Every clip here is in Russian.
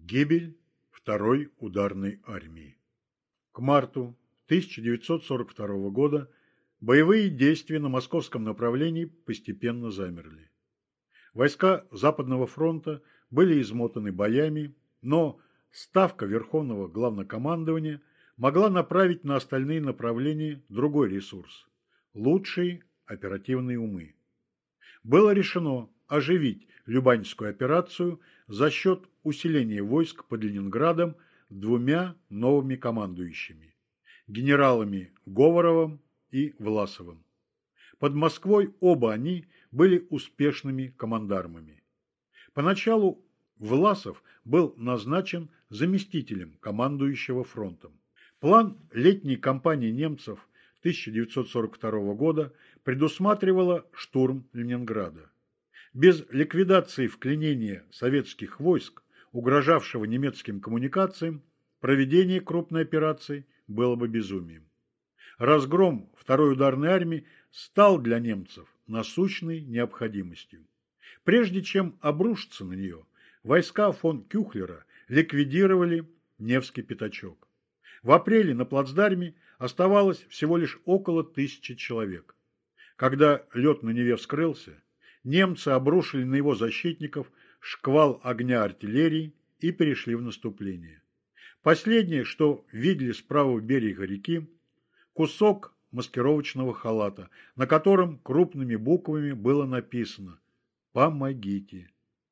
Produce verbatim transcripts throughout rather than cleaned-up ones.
Гибель второй ударной армии. К марту тысяча девятьсот сорок второго года боевые действия на московском направлении постепенно замерли. Войска Западного фронта были измотаны боями, но Ставка Верховного Главнокомандования могла направить на остальные направления другой ресурс – лучшие оперативные умы. Было решено оживить Любанскую операцию за счет усиления войск под Ленинградом двумя новыми командующими – генералами Говоровым и Власовым. Под Москвой оба они были успешными командармами. Поначалу Власов был назначен заместителем командующего фронтом. План летней кампании немцев тысяча девятьсот сорок второго года предусматривала штурм Ленинграда. Без ликвидации вклинения советских войск, угрожавшего немецким коммуникациям, проведение крупной операции было бы безумием. Разгром второй ударной армии стал для немцев насущной необходимостью. Прежде чем обрушиться на нее, войска фон Кюхлера ликвидировали Невский пятачок. В апреле на плацдарме оставалось всего лишь около тысячи человек. Когда лед на Неве вскрылся, немцы обрушили на его защитников шквал огня артиллерии и перешли в наступление. Последнее, что видели с правого берега реки, кусок маскировочного халата, на котором крупными буквами было написано «Помогите».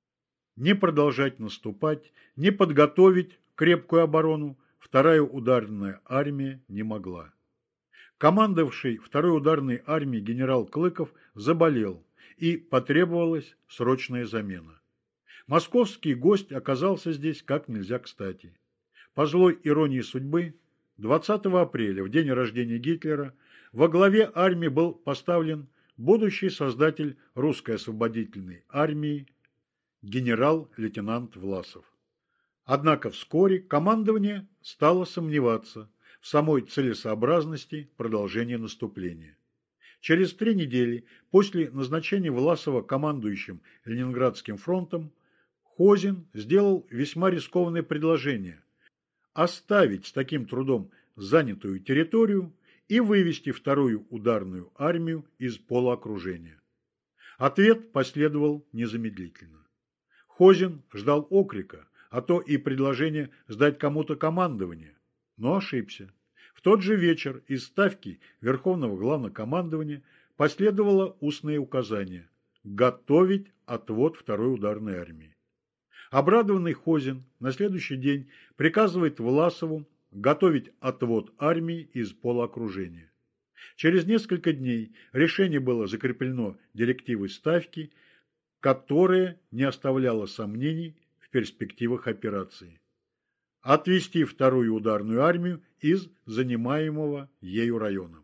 Не продолжать наступать, не подготовить крепкую оборону вторая ударная армия не могла. Командовавший второй ударной армией генерал Клыков заболел, и потребовалась срочная замена. Московский гость оказался здесь как нельзя кстати. По злой иронии судьбы, двадцатого апреля, в день рождения Гитлера, во главе армии был поставлен будущий создатель русской освободительной армии генерал-лейтенант Власов. Однако вскоре командование стало сомневаться в самой целесообразности продолжения наступления. Через три недели после назначения Власова командующим Ленинградским фронтом Хозин сделал весьма рискованное предложение – оставить с таким трудом занятую территорию и вывести вторую ударную армию из полуокружения. Ответ последовал незамедлительно. Хозин ждал окрика, а то и предложение сдать кому-то командование, но ошибся. В тот же вечер из Ставки Верховного Главнокомандования последовало устное указание – готовить отвод второй ударной армии. Обрадованный Хозин на следующий день приказывает Власову готовить отвод армии из полуокружения. Через несколько дней решение было закреплено директивой Ставки, которая не оставляла сомнений в перспективах операции. Отвести вторую ударную армию из занимаемого ею района.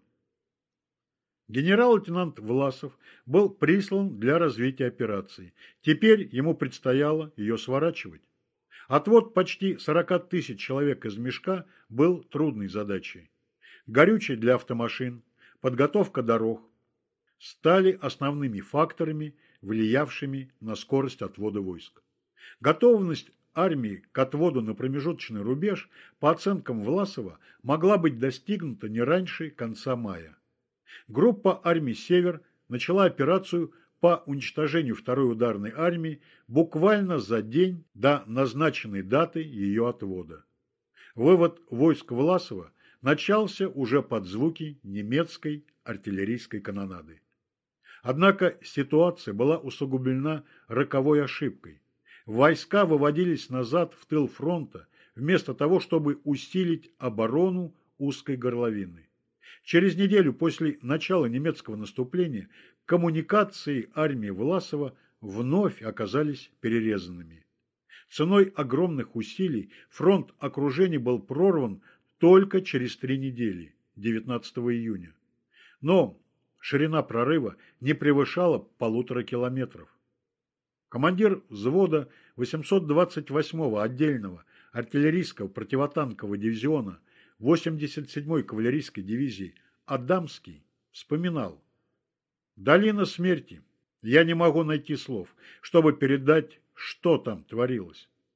Генерал-лейтенант Власов был прислан для развития операции. Теперь ему предстояло ее сворачивать. Отвод почти сорока тысяч человек из Мешка был трудной задачей. Горючее для автомашин, подготовка дорог стали основными факторами, влиявшими на скорость отвода войск. Готовность армии к отводу на промежуточный рубеж, по оценкам Власова, могла быть достигнута не раньше конца мая. Группа армий «Север» начала операцию по уничтожению второй ударной армии буквально за день до назначенной даты ее отвода. Вывод войск Власова начался уже под звуки немецкой артиллерийской канонады. Однако ситуация была усугублена роковой ошибкой. Войска выводились назад в тыл фронта, вместо того, чтобы усилить оборону узкой горловины. Через неделю после начала немецкого наступления коммуникации армии Власова вновь оказались перерезанными. Ценой огромных усилий фронт окружения был прорван только через три недели, девятнадцатого июня. Но ширина прорыва не превышала полутора километров. Командир взвода восемьсот двадцать восьмого отдельного артиллерийского противотанкового дивизиона восемьдесят седьмой кавалерийской дивизии Адамский вспоминал: «Долина смерти. Я не могу найти слов, чтобы передать, что там творилось.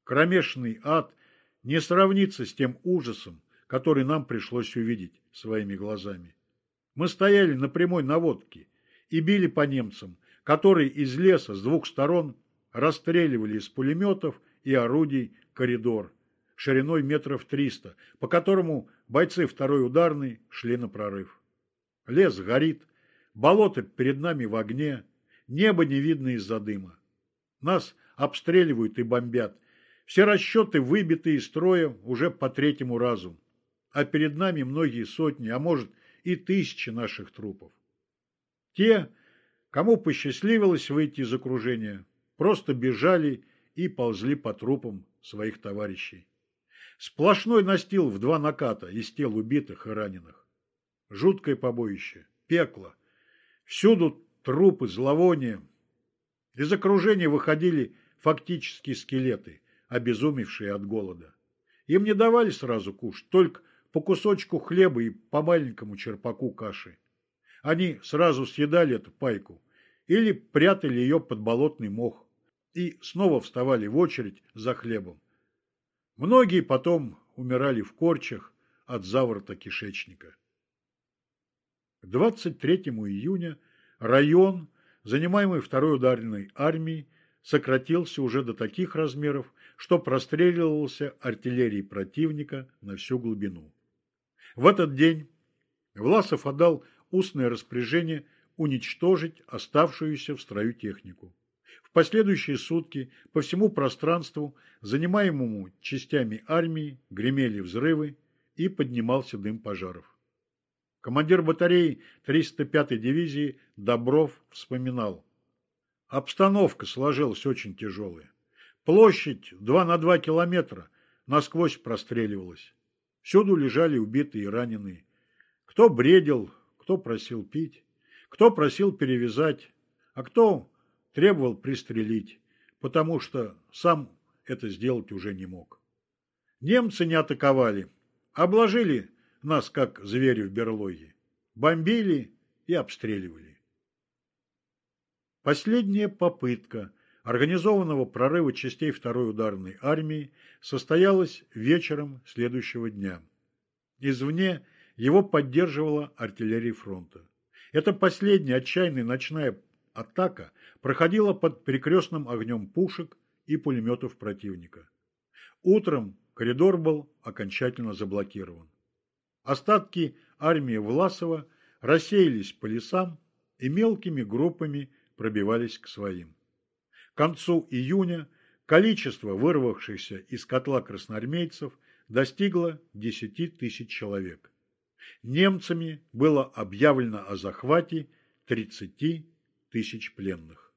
Кромешный ад не сравнится с тем ужасом, который нам пришлось увидеть своими глазами. Мы стояли на прямой наводке и били по немцам, которые из леса с двух сторон расстреливали из пулеметов и орудий коридор шириной метров триста, по которому бойцы второй ударной шли на прорыв. Лес горит, болото перед нами в огне, небо не видно из-за дыма. Нас обстреливают и бомбят. Все расчеты выбиты из строя уже по третьему разу, а перед нами многие сотни, а может и тысячи наших трупов. Те, кому посчастливилось выйти из окружения, просто бежали и ползли по трупам своих товарищей. Сплошной настил в два наката из тел убитых и раненых. Жуткое побоище, пекло. Всюду трупы, зловония. Из окружения выходили фактически скелеты, обезумевшие от голода. Им не давали сразу кушать, только по кусочку хлеба и по маленькому черпаку каши. Они сразу съедали эту пайку или прятали ее под болотный мох и снова вставали в очередь за хлебом. Многие потом умирали в корчах от заворота кишечника. К двадцать третьему июня район, занимаемый второй ударной армией, сократился уже до таких размеров, что простреливался артиллерией противника на всю глубину. В этот день Власов отдал устное распоряжение уничтожить оставшуюся в строю технику. В последующие сутки по всему пространству, занимаемому частями армии, гремели взрывы и поднимался дым пожаров. Командир батареи триста пятой дивизии Добров вспоминал: обстановка сложилась очень тяжелая. Площадь два на два километра насквозь простреливалась. Всюду лежали убитые и раненые. Кто бредил, кто просил пить, кто просил перевязать, а кто требовал пристрелить, потому что сам это сделать уже не мог. Немцы не атаковали, обложили нас, как звери в берлоге, бомбили и обстреливали. Последняя попытка организованного прорыва частей второй ударной армии состоялась вечером следующего дня. Извне его поддерживала артиллерия фронта. Эта последняя отчаянная ночная атака проходила под перекрестным огнем пушек и пулеметов противника. Утром коридор был окончательно заблокирован. Остатки армии Власова рассеялись по лесам и мелкими группами пробивались к своим. К концу июня количество вырвавшихся из котла красноармейцев достигло десяти тысяч человек. Немцами было объявлено о захвате тридцати тысяч пленных.